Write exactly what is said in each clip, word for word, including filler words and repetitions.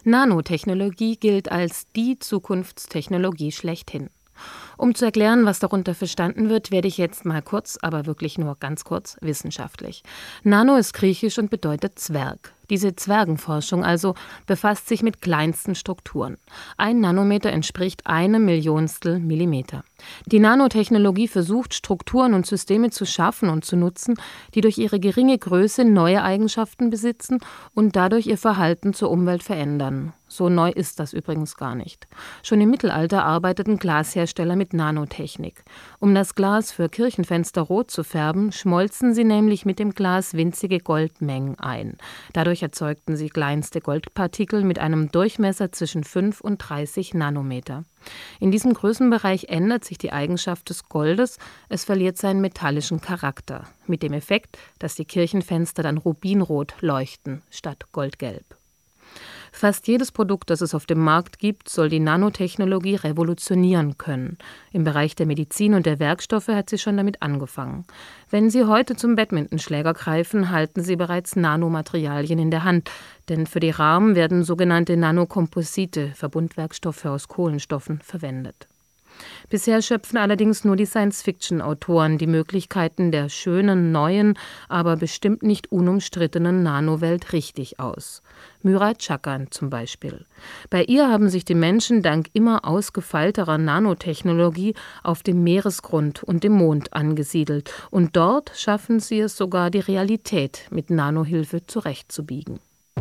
Nanotechnologie gilt als die Zukunftstechnologie schlechthin. Um zu erklären, was darunter verstanden wird, werde ich jetzt mal kurz, aber wirklich nur ganz kurz, wissenschaftlich. Nano ist griechisch und bedeutet Zwerg. Diese Zwergenforschung also befasst sich mit kleinsten Strukturen. Ein Nanometer entspricht einem Millionstel Millimeter. Die Nanotechnologie versucht, Strukturen und Systeme zu schaffen und zu nutzen, die durch ihre geringe Größe neue Eigenschaften besitzen und dadurch ihr Verhalten zur Umwelt verändern. So neu ist das übrigens gar nicht. Schon im Mittelalter arbeiteten Glashersteller mit Nanotechnik. Um das Glas für Kirchenfenster rot zu färben, schmolzen sie nämlich mit dem Glas winzige Goldmengen ein. Dadurch erzeugten sie kleinste Goldpartikel mit einem Durchmesser zwischen fünf und dreißig Nanometer. In diesem Größenbereich ändert sich die Eigenschaft des Goldes, es verliert seinen metallischen Charakter, mit dem Effekt, dass die Kirchenfenster dann rubinrot leuchten statt goldgelb. Fast jedes Produkt, das es auf dem Markt gibt, soll die Nanotechnologie revolutionieren können. Im Bereich der Medizin und der Werkstoffe hat sie schon damit angefangen. Wenn Sie heute zum Badmintonschläger greifen, halten Sie bereits Nanomaterialien in der Hand, denn für die Rahmen werden sogenannte Nanokomposite, Verbundwerkstoffe aus Kohlenstoffen, verwendet. Bisher schöpfen allerdings nur die Science-Fiction-Autoren die Möglichkeiten der schönen, neuen, aber bestimmt nicht unumstrittenen Nanowelt richtig aus. Myra Chakan zum Beispiel. Bei ihr haben sich die Menschen dank immer ausgefeilterer Nanotechnologie auf dem Meeresgrund und dem Mond angesiedelt. Und dort schaffen sie es sogar, die Realität mit Nanohilfe zurechtzubiegen.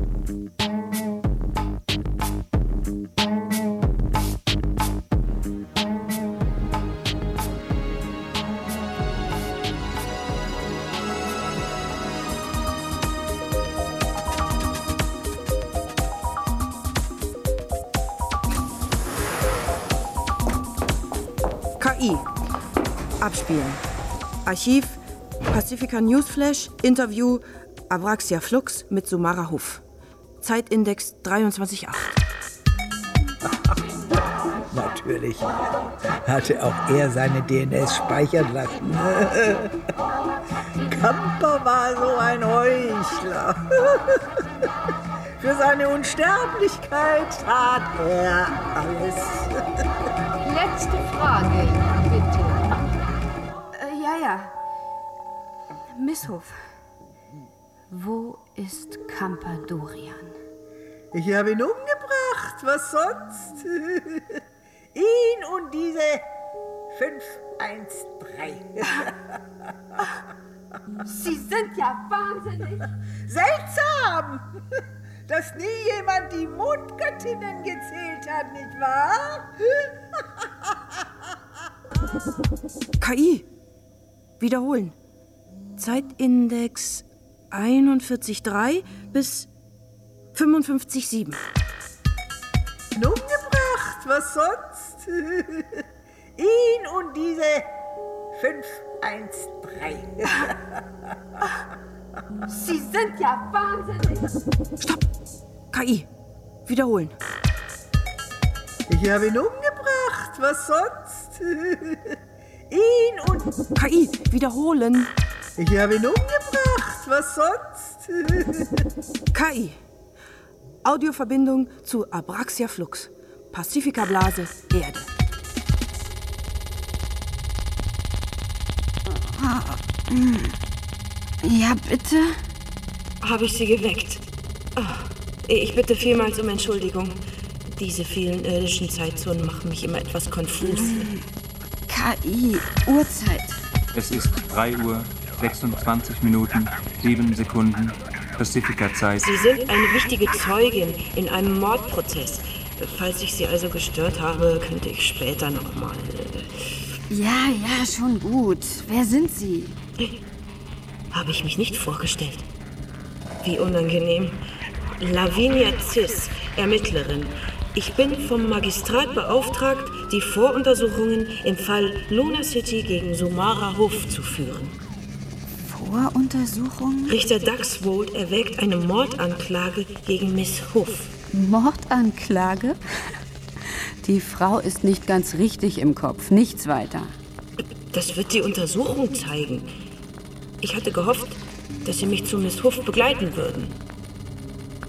K I. Abspielen. Archiv, Pacifica Newsflash, Interview, Abraxia Flux mit Sumara Huff. Zeitindex dreiundzwanzig Komma acht. Natürlich hatte auch er seine D N S speichern lassen. Camper war so ein Heuchler. Für seine Unsterblichkeit tat er alles. Letzte Frage, bitte. Äh, ja, ja. Miss Huff. Wo ist Campadorian? Ich habe ihn umgebracht, was sonst? Ihn und diese fünf eins drei. Sie sind ja wahnsinnig. Seltsam, dass nie jemand die Mondgöttinnen gezählt hat, nicht wahr? K I. Wiederholen. Zeitindex einundvierzig Komma drei bis fünfundfünfzig Komma sieben. Umgebracht, was sonst? Ihn und diese fünf eins drei. Sie sind ja wahnsinnig. Stopp! K I. Wiederholen. Ich habe ihn umgebracht, was sonst? Ihn und... K I. Wiederholen. Ich habe ihn umgebracht, was sonst? K I. Audioverbindung zu Abraxia Flux. Pacifica-Blase, Erde. Ja, bitte? Habe ich Sie geweckt? Oh, ich bitte vielmals um Entschuldigung. Diese vielen irdischen Zeitzonen machen mich immer etwas konfus. K I, Uhrzeit. Es ist drei Uhr, sechsundzwanzig Minuten, sieben Sekunden, Pacifica-Zeit. Sie sind eine wichtige Zeugin in einem Mordprozess. Falls ich Sie also gestört habe, könnte ich später nochmal... Ja, ja, schon gut. Wer sind Sie? Habe ich mich nicht vorgestellt. Wie unangenehm. Lavinia Cis, Ermittlerin. Ich bin vom Magistrat beauftragt, die Voruntersuchungen im Fall Luna City gegen Sumara Huff zu führen. Voruntersuchungen? Richter Duxwold erwägt eine Mordanklage gegen Miss Huff. Mordanklage? Die Frau ist nicht ganz richtig im Kopf, nichts weiter. Das wird die Untersuchung zeigen. Ich hatte gehofft, dass Sie mich zu Miss Huff begleiten würden.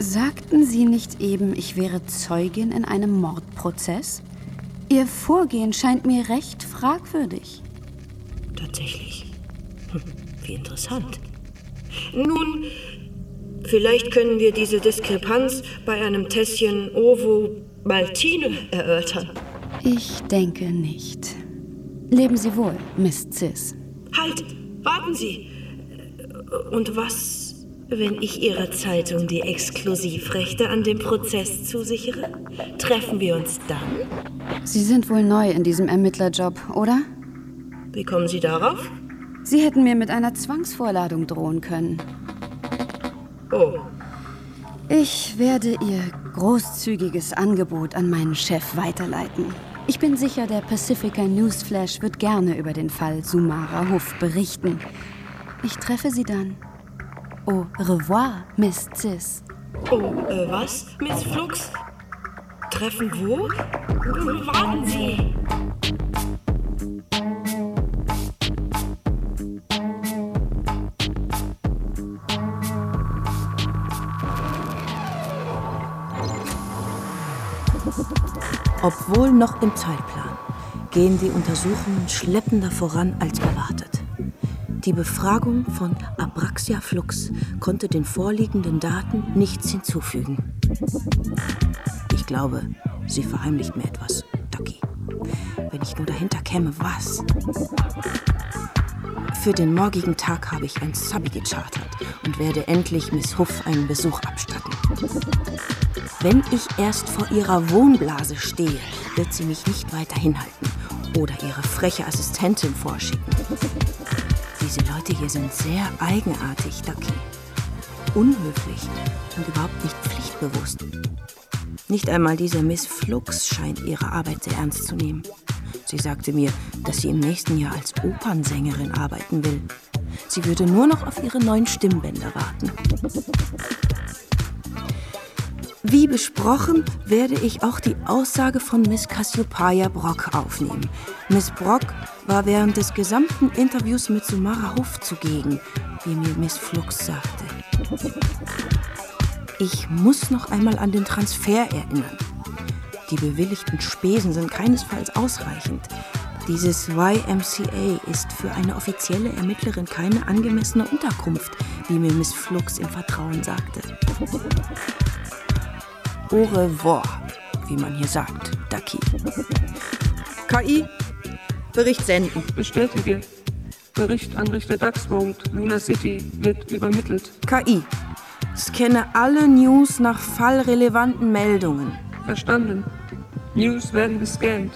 Sagten Sie nicht eben, ich wäre Zeugin in einem Mordprozess? Ihr Vorgehen scheint mir recht fragwürdig. Tatsächlich. Hm, wie interessant. Nun, vielleicht können wir diese Diskrepanz bei einem Tässchen Ovo Maltine erörtern. Ich denke nicht. Leben Sie wohl, Miss Cis. Halt! Warten Sie! Und was, wenn ich Ihrer Zeitung die Exklusivrechte an dem Prozess zusichere? Treffen wir uns dann? Sie sind wohl neu in diesem Ermittlerjob, oder? Wie kommen Sie darauf? Sie hätten mir mit einer Zwangsvorladung drohen können. Oh. Ich werde Ihr großzügiges Angebot an meinen Chef weiterleiten. Ich bin sicher, der Pacifica Newsflash wird gerne über den Fall Sumara Huff berichten. Ich treffe Sie dann. Au revoir, Miss Cis. Oh, äh, was? Miss Flux? Treffen wo? Warten Sie! Obwohl noch im Zeitplan, gehen die Untersuchungen schleppender voran als erwartet. Die Befragung von Abraxia Flux konnte den vorliegenden Daten nichts hinzufügen. Ich glaube, sie verheimlicht mir etwas, Ducky. Wenn ich nur dahinter käme, was? Für den morgigen Tag habe ich ein Subby gechartert und werde endlich Miss Huff einen Besuch abstatten. Wenn ich erst vor ihrer Wohnblase stehe, wird sie mich nicht weiter hinhalten oder ihre freche Assistentin vorschicken. Diese Leute hier sind sehr eigenartig, Ducky. Unhöflich und überhaupt nicht pflichtbewusst. Nicht einmal diese Miss Flux scheint ihre Arbeit sehr ernst zu nehmen. Sie sagte mir, dass sie im nächsten Jahr als Opernsängerin arbeiten will. Sie würde nur noch auf ihre neuen Stimmbänder warten. Wie besprochen, werde ich auch die Aussage von Miss Cassiopeia Brock aufnehmen. Miss Brock war während des gesamten Interviews mit Sumara Huff zugegen, wie mir Miss Flux sagte. Ich muss noch einmal an den Transfer erinnern. Die bewilligten Spesen sind keinesfalls ausreichend. Dieses Y M C A ist für eine offizielle Ermittlerin keine angemessene Unterkunft, wie mir Miss Flux im Vertrauen sagte. Au revoir, wie man hier sagt, Ducky. K I, Bericht senden. Bestätige. Bericht an Richter Duxvold, Luna City, wird übermittelt. K I, scanne alle News nach fallrelevanten Meldungen. Verstanden. News werden gescannt.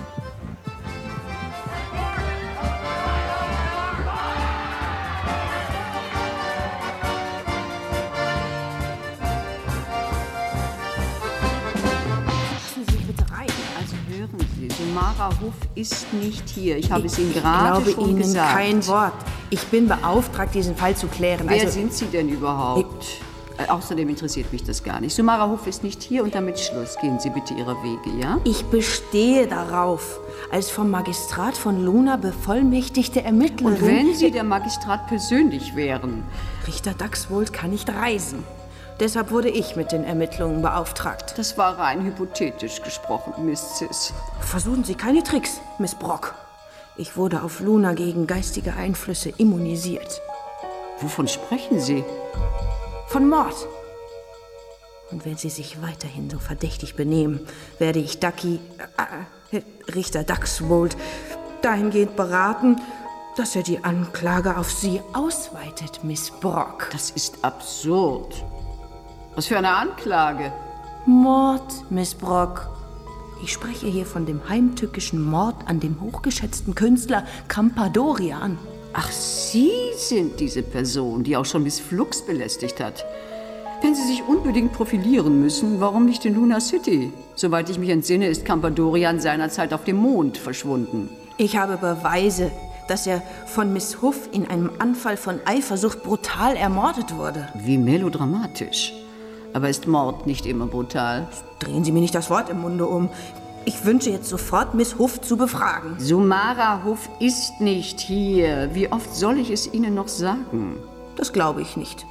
Sumara Huff ist nicht hier. Ich habe es Ihnen gerade schon schon Ihnen gesagt. Kein Wort. Ich bin beauftragt, diesen Fall zu klären. Wer also, sind Sie denn überhaupt? Äh, außerdem interessiert mich das gar nicht. Sumara Huff ist nicht hier und damit Schluss. Gehen Sie bitte Ihrer Wege, ja? Ich bestehe darauf, als vom Magistrat von Luna bevollmächtigte Ermittlerin... Und wenn Sie der Magistrat persönlich wären? Richter Duxvold kann nicht reisen. Deshalb wurde ich mit den Ermittlungen beauftragt. Das war rein hypothetisch gesprochen, Miss Cis. Versuchen Sie keine Tricks, Miss Brock. Ich wurde auf Luna gegen geistige Einflüsse immunisiert. Wovon sprechen Sie? Von Mord. Und wenn Sie sich weiterhin so verdächtig benehmen, werde ich Ducky, äh, Richter Duxvold, dahingehend beraten, dass er die Anklage auf Sie ausweitet, Miss Brock. Das ist absurd. Was für eine Anklage? Mord, Miss Brock. Ich spreche hier von dem heimtückischen Mord an dem hochgeschätzten Künstler Campadorian. Ach, Sie sind diese Person, die auch schon Miss Flux belästigt hat. Wenn Sie sich unbedingt profilieren müssen, warum nicht in Luna City? Soweit ich mich entsinne, ist Campadorian seinerzeit auf dem Mond verschwunden. Ich habe Beweise, dass er von Miss Huff in einem Anfall von Eifersucht brutal ermordet wurde. Wie melodramatisch. Aber ist Mord nicht immer brutal? Drehen Sie mir nicht das Wort im Munde um. Ich wünsche jetzt sofort, Miss Huff zu befragen. Sumara Huff ist nicht hier. Wie oft soll ich es Ihnen noch sagen? Das glaube ich nicht.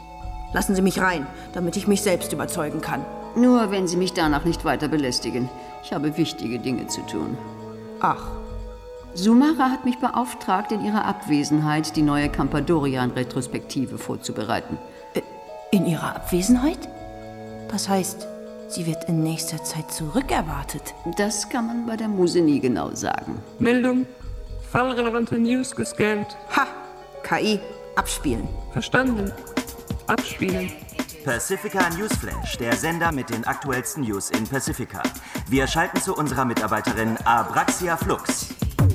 Lassen Sie mich rein, damit ich mich selbst überzeugen kann. Nur wenn Sie mich danach nicht weiter belästigen. Ich habe wichtige Dinge zu tun. Ach. Sumara hat mich beauftragt, in ihrer Abwesenheit die neue Campadorian-Retrospektive vorzubereiten. In ihrer Abwesenheit? Das heißt, sie wird in nächster Zeit zurückerwartet. Das kann man bei der Muse nie genau sagen. Meldung. Fallrelevante News gescannt. Ha! K I. Abspielen. Verstanden. Abspielen. Pacifica Newsflash, der Sender mit den aktuellsten News in Pacifica. Wir schalten zu unserer Mitarbeiterin Abraxia Flux.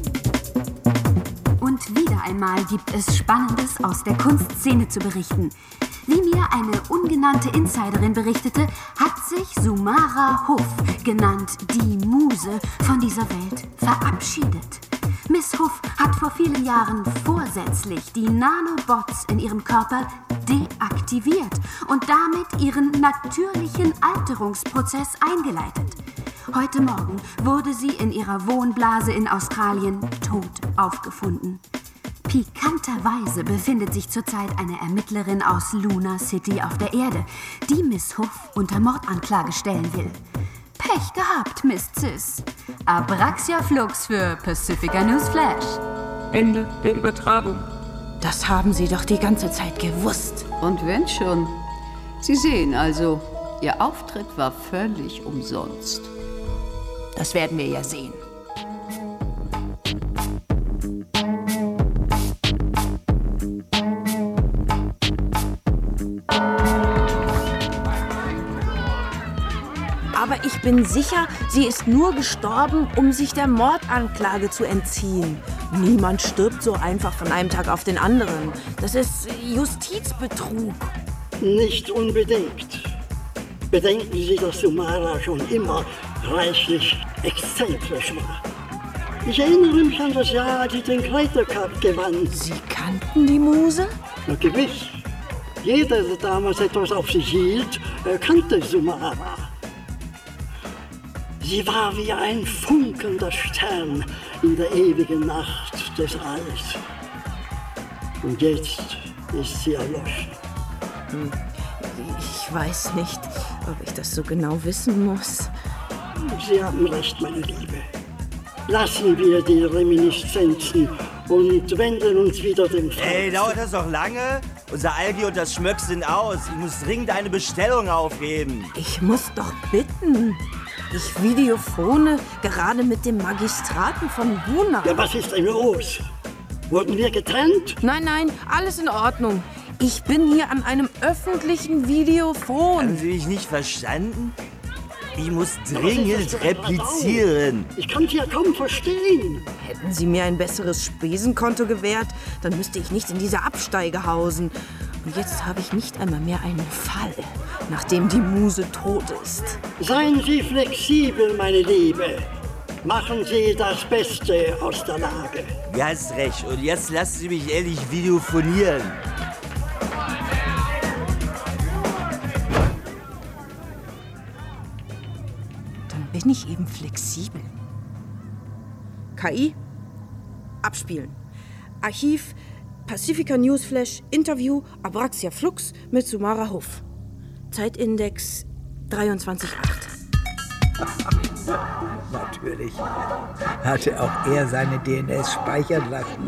Und wieder einmal gibt es Spannendes aus der Kunstszene zu berichten. Wie mir eine ungenannte Insiderin berichtete, hat sich Sumara Huff, genannt die Muse, von dieser Welt verabschiedet. Miss Huff hat vor vielen Jahren vorsätzlich die Nanobots in ihrem Körper deaktiviert und damit ihren natürlichen Alterungsprozess eingeleitet. Heute Morgen wurde sie in ihrer Wohnblase in Australien tot aufgefunden. Pikanterweise befindet sich zurzeit eine Ermittlerin aus Luna City auf der Erde, die Miss Huff unter Mordanklage stellen will. Pech gehabt, Miss Cis. Abraxia Flux für Pacifica Newsflash. Ende der Übertragung. Das haben Sie doch die ganze Zeit gewusst. Und wenn schon. Sie sehen also, Ihr Auftritt war völlig umsonst. Das werden wir ja sehen. Aber ich bin sicher, sie ist nur gestorben, um sich der Mordanklage zu entziehen. Niemand stirbt so einfach von einem Tag auf den anderen. Das ist Justizbetrug. Nicht unbedingt. Bedenken Sie, dass Sumara schon immer reichlich exzentrisch war. Ich erinnere mich an das Jahr, als sie den Greater Cup gewann. Sie kannten die Muse? Na gewiss. Jeder, der damals etwas auf sich hielt, kannte Sumara. Sie war wie ein funkelnder Stern in der ewigen Nacht des Alls. Und jetzt ist sie erloschen. Hm. Ich weiß nicht, ob ich das so genau wissen muss. Sie haben recht, meine Liebe. Lassen wir die Reminiszenzen und wenden uns wieder dem Fall. Ey, dauert das noch lange? Unser Algi und das Schmöck sind aus. Ich muss dringend eine Bestellung aufgeben. Ich muss doch bitten. Ich videophone gerade mit dem Magistraten von Luna. Ja, was ist denn los? Wurden wir getrennt? Nein, nein, alles in Ordnung. Ich bin hier an einem öffentlichen Videophon. Haben Sie mich nicht verstanden? Ich muss dringend replizieren. Ich kann Sie ja kaum verstehen. Hätten Sie mir ein besseres Spesenkonto gewährt, dann müsste ich nicht in dieser Absteige hausen. Und jetzt habe ich nicht einmal mehr einen Fall, nachdem die Muse tot ist. Seien Sie flexibel, meine Liebe. Machen Sie das Beste aus der Lage. Ja, hast recht. Und jetzt lassen Sie mich endlich videophonieren. Dann bin ich eben flexibel. K I, abspielen. Archiv, Pacifica Newsflash, Interview, Abraxia Flux mit Sumara Huff. Zeitindex dreiundzwanzig Komma acht. Natürlich hatte auch er seine D N S speichern lassen.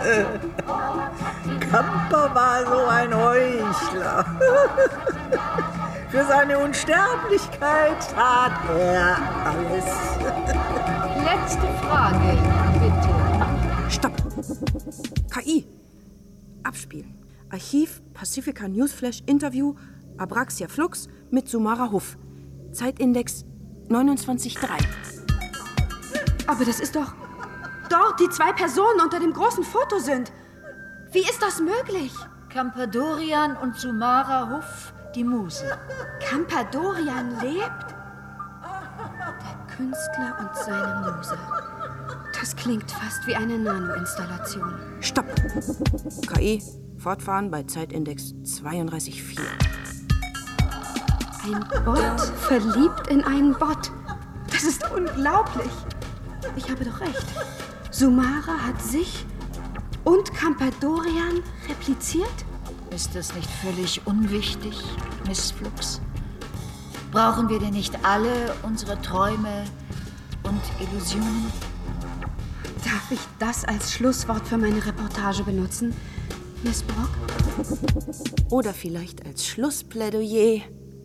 Camper war so ein Heuchler. Für seine Unsterblichkeit tat er alles. Letzte Frage, bitte. Stopp. K I. Abspielen. Archiv, Pacifica Newsflash, Interview, Abraxia Flux mit Sumara Huff. Zeitindex neunundzwanzig Komma drei. Aber das ist doch dort die zwei Personen unter dem großen Foto sind. Wie ist das möglich? Campadorian und Sumara Huff, die Muse. Campadorian lebt? Der Künstler und seine Muse. Das klingt fast wie eine Nano-Installation. Stopp! K I, fortfahren bei Zeitindex zweiunddreißig Komma vier. Ein Bot verliebt in einen Bot. Das ist unglaublich. Ich habe doch recht. Sumara hat sich und Campadorian repliziert? Ist das nicht völlig unwichtig, Miss Flux? Brauchen wir denn nicht alle unsere Träume und Illusionen? Darf ich das als Schlusswort für meine Reportage benutzen, Miss Brock? Oder vielleicht als Schlussplädoyer.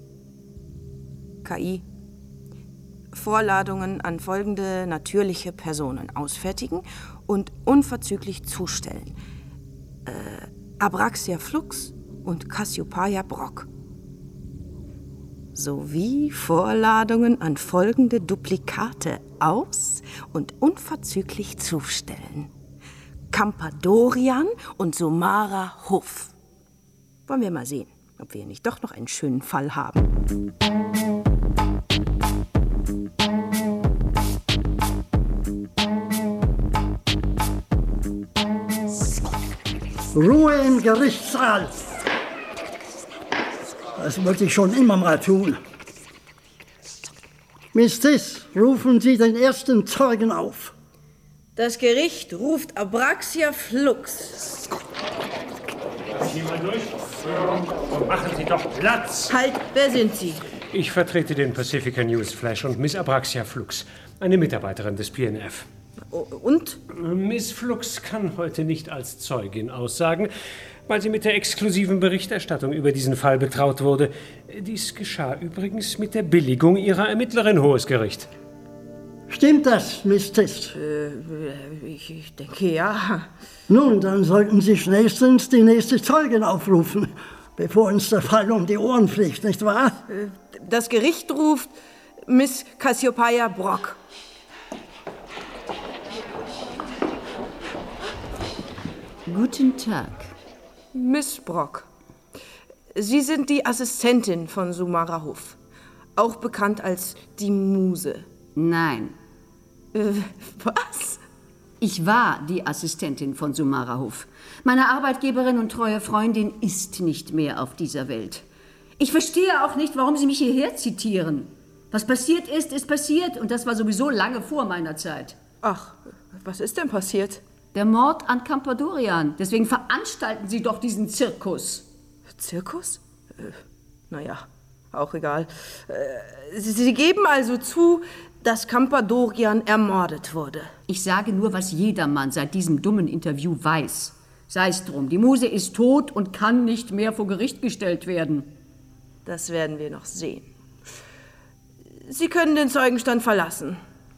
K I. Vorladungen an folgende natürliche Personen ausfertigen und unverzüglich zustellen. Äh, Abraxia Flux und Cassiopeia Brock. Sowie Vorladungen an folgende Duplikate aus- und unverzüglich zustellen. Campadorian und Sumara Huff. Wollen wir mal sehen, ob wir nicht doch noch einen schönen Fall haben. Ruhe im Gerichtssaal. Das wollte ich schon immer mal tun. Miss Tis, rufen Sie den ersten Zeugen auf. Das Gericht ruft Abraxia Flux. Gehen wir durch. Und machen Sie doch Platz. Halt, wer sind Sie? Ich vertrete den Pacifica News Flash und Miss Abraxia Flux, eine Mitarbeiterin des P N F. Und? Miss Flux kann heute nicht als Zeugin aussagen, weil sie mit der exklusiven Berichterstattung über diesen Fall betraut wurde. Dies geschah übrigens mit der Billigung ihrer Ermittlerin, Hohes Gericht. Stimmt das, Miss Tis? Äh, ich, ich denke, ja. Nun, dann sollten Sie schnellstens die nächste Zeugin aufrufen, bevor uns der Fall um die Ohren fliegt, nicht wahr? Das Gericht ruft Miss Cassiopeia Brock. Guten Tag. Miss Brock, Sie sind die Assistentin von Sumara Huff, auch bekannt als die Muse. Nein. Äh, was? Ich war die Assistentin von Sumara Huff. Meine Arbeitgeberin und treue Freundin ist nicht mehr auf dieser Welt. Ich verstehe auch nicht, warum Sie mich hierher zitieren. Was passiert ist, ist passiert und das war sowieso lange vor meiner Zeit. Ach, was ist denn passiert? Der Mord an Campadorian. Deswegen veranstalten Sie doch diesen Zirkus. Zirkus? Äh, naja, auch egal. Äh, Sie, Sie geben also zu, dass Campadorian ermordet wurde. Ich sage nur, was jedermann seit diesem dummen Interview weiß. Sei es drum, die Muse ist tot und kann nicht mehr vor Gericht gestellt werden. Das werden wir noch sehen. Sie können den Zeugenstand verlassen.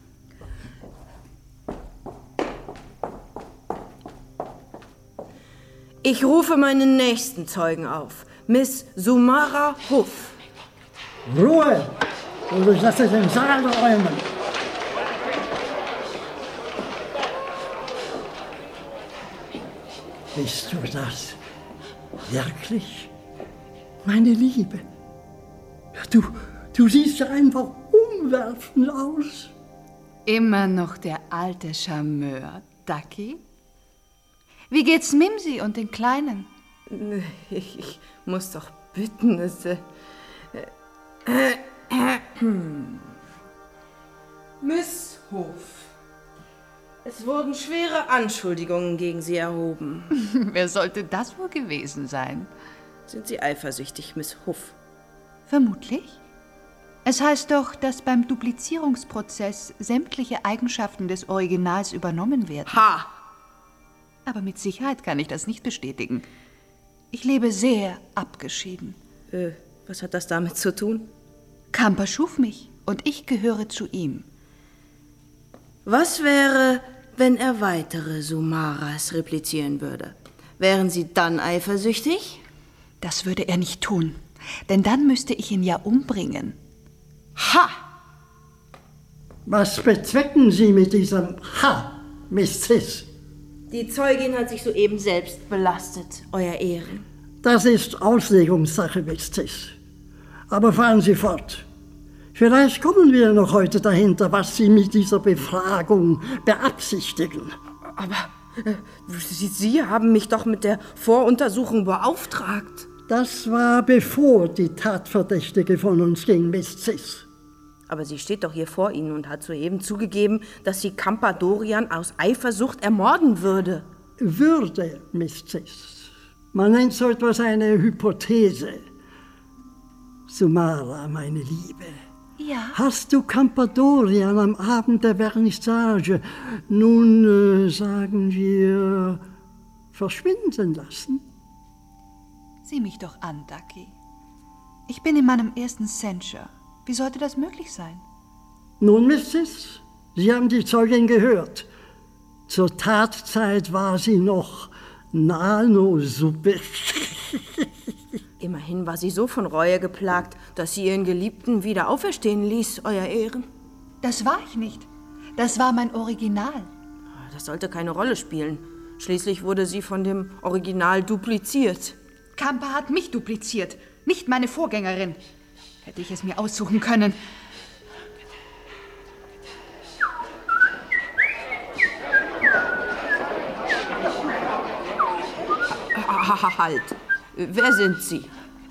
Ich rufe meinen nächsten Zeugen auf. Miss Sumara Huff. Ruhe! Oder ich lasse den Saal räumen. Bist du das? Wirklich? Meine Liebe. Du, du siehst ja einfach umwerfend aus. Immer noch der alte Charmeur, Ducky? Wie geht's Mimsi und den Kleinen? Ich, ich muss doch bitten, es... Äh, äh, äh, hm. Miss Huff, es wurden schwere Anschuldigungen gegen Sie erhoben. Wer sollte das wohl gewesen sein? Sind Sie eifersüchtig, Miss Huff? Vermutlich. Es heißt doch, dass beim Duplizierungsprozess sämtliche Eigenschaften des Originals übernommen werden. Ha! Aber mit Sicherheit kann ich das nicht bestätigen. Ich lebe sehr abgeschieden. Äh, was hat das damit zu tun? Camper schuf mich und ich gehöre zu ihm. Was wäre, wenn er weitere Sumaras replizieren würde? Wären Sie dann eifersüchtig? Das würde er nicht tun, denn dann müsste ich ihn ja umbringen. Ha! Was bezwecken Sie mit diesem Ha, Miss Tis? Die Zeugin hat sich soeben selbst belastet, Euer Ehren. Das ist Auslegungssache, Miss Tis. Aber fahren Sie fort. Vielleicht kommen wir noch heute dahinter, was Sie mit dieser Befragung beabsichtigen. Aber äh, Sie, Sie haben mich doch mit der Voruntersuchung beauftragt. Das war bevor die Tatverdächtige von uns ging, Miss Tis. Aber sie steht doch hier vor Ihnen und hat soeben zugegeben, dass sie Campadorian aus Eifersucht ermorden würde. Würde, Miss Tis. Man nennt so etwas eine Hypothese. Sumara, meine Liebe. Ja? Hast du Campadorian am Abend der Vernissage nun, äh, sagen wir, verschwinden lassen? Sieh mich doch an, Ducky. Ich bin in meinem ersten Censure. Wie sollte das möglich sein? Nun, Missus, Sie haben die Zeugin gehört. Zur Tatzeit war sie noch Nanosuppe. Immerhin war sie so von Reue geplagt, dass sie ihren Geliebten wieder auferstehen ließ, Euer Ehren. Das war ich nicht. Das war mein Original. Das sollte keine Rolle spielen. Schließlich wurde sie von dem Original dupliziert. Campa hat mich dupliziert, nicht meine Vorgängerin. Hätte ich es mir aussuchen können. Halt! Wer sind Sie?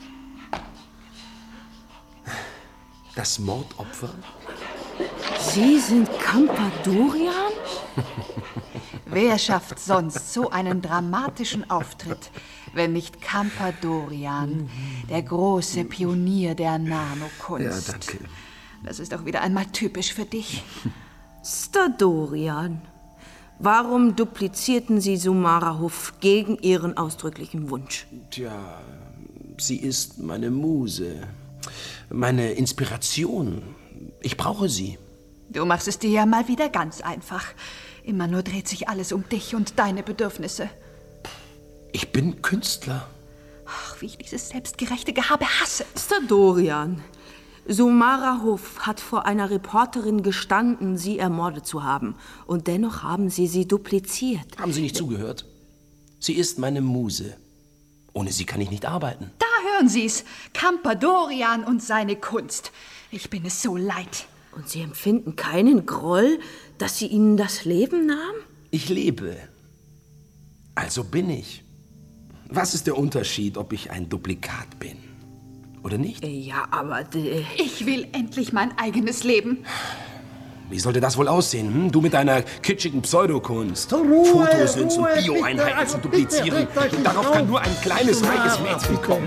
Das Mordopfer? Sie sind Campadorian? Wer schafft sonst so einen dramatischen Auftritt, wenn nicht Campadorian, der große Pionier der Nanokunst? Ja, danke. Das ist auch wieder einmal typisch für dich. Stadorian, warum duplizierten Sie Sumara Huff gegen Ihren ausdrücklichen Wunsch? Tja, sie ist meine Muse, meine Inspiration. Ich brauche sie. Du machst es dir ja mal wieder ganz einfach. Immer nur dreht sich alles um dich und deine Bedürfnisse. Ich bin Künstler. Ach, wie ich dieses selbstgerechte Gehabe hasse. Stadorian, Sumara Huff hat vor einer Reporterin gestanden, sie ermordet zu haben. Und dennoch haben Sie sie dupliziert. Haben Sie nicht zugehört? Sie ist meine Muse. Ohne sie kann ich nicht arbeiten. Da hören Sie's. Campadorian und seine Kunst. Ich bin es so leid. Und Sie empfinden keinen Groll, dass sie Ihnen das Leben nahm? Ich lebe. Also bin ich. Was ist der Unterschied, ob ich ein Duplikat bin? Oder nicht? Ja, aber... Äh ich will endlich mein eigenes Leben. Wie sollte das wohl aussehen? Hm? Du mit deiner kitschigen Pseudokunst. Ruhe, Fotosynths Ruhe, und Bioeinheiten bitte, zu duplizieren. bitte, bitte, Darauf auf. kann nur ein kleines, reiches Mädchen kommen.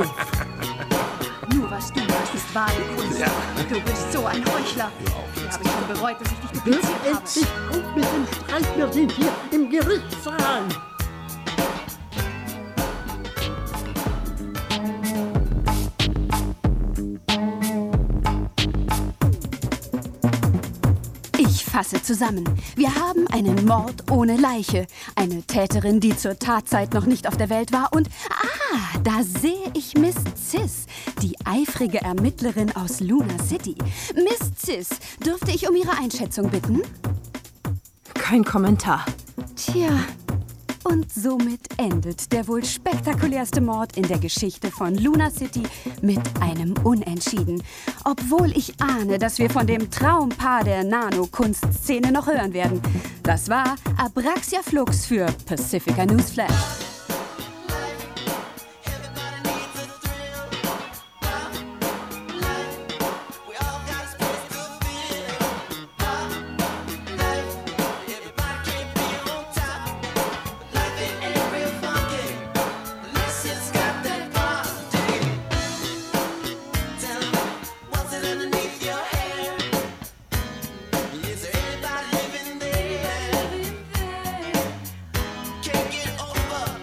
Nur was du machst, ist wahre Kunst. Ja. Du bist so ein Heuchler. Hier habe ich schon bereut, dass ich dich dupliziert Hör habe. endlich auf mit dem Streit, wir sind hier im Gerichtssaal. Ich fasse zusammen. Wir haben einen Mord ohne Leiche. Eine Täterin, die zur Tatzeit noch nicht auf der Welt war. Und, ah, da sehe ich Miss Cis, die eifrige Ermittlerin aus Luna City. Miss Cis, dürfte ich um Ihre Einschätzung bitten? Kein Kommentar. Tja, und somit endet der wohl spektakulärste Mord in der Geschichte von Luna City mit einem Unentschieden. Obwohl ich ahne, dass wir von dem Traumpaar der Nano-Kunstszene noch hören werden. Das war Abraxia Flux für Pacifica Newsflash. Can't get over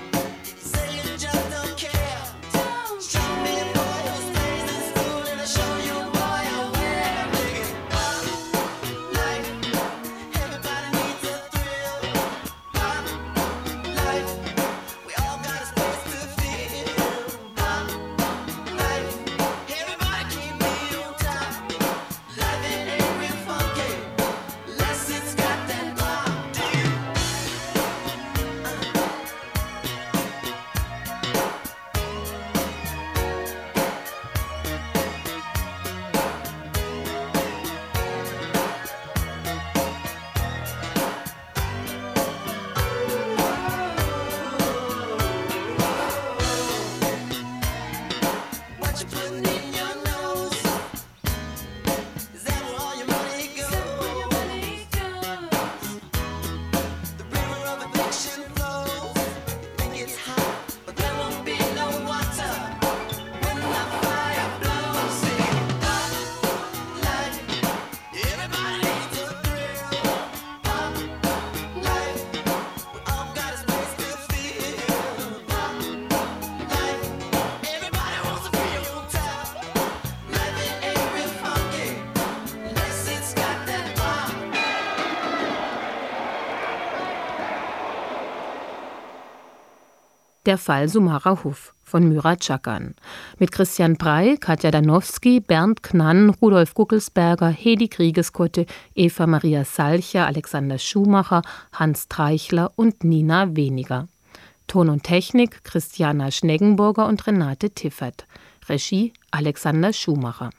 Der Fall Sumara Huff von Myra Czakan. Mit Christian Brey, Katja Danowski, Bernd Knann, Rudolf Guckelsberger, Hedi Kriegeskotte, Eva Maria Salcher, Alexander Schumacher, Hans Treichler und Nina Weniger. Ton und Technik Christiana Schneggenburger und Renate Tiffert. Regie Alexander Schumacher.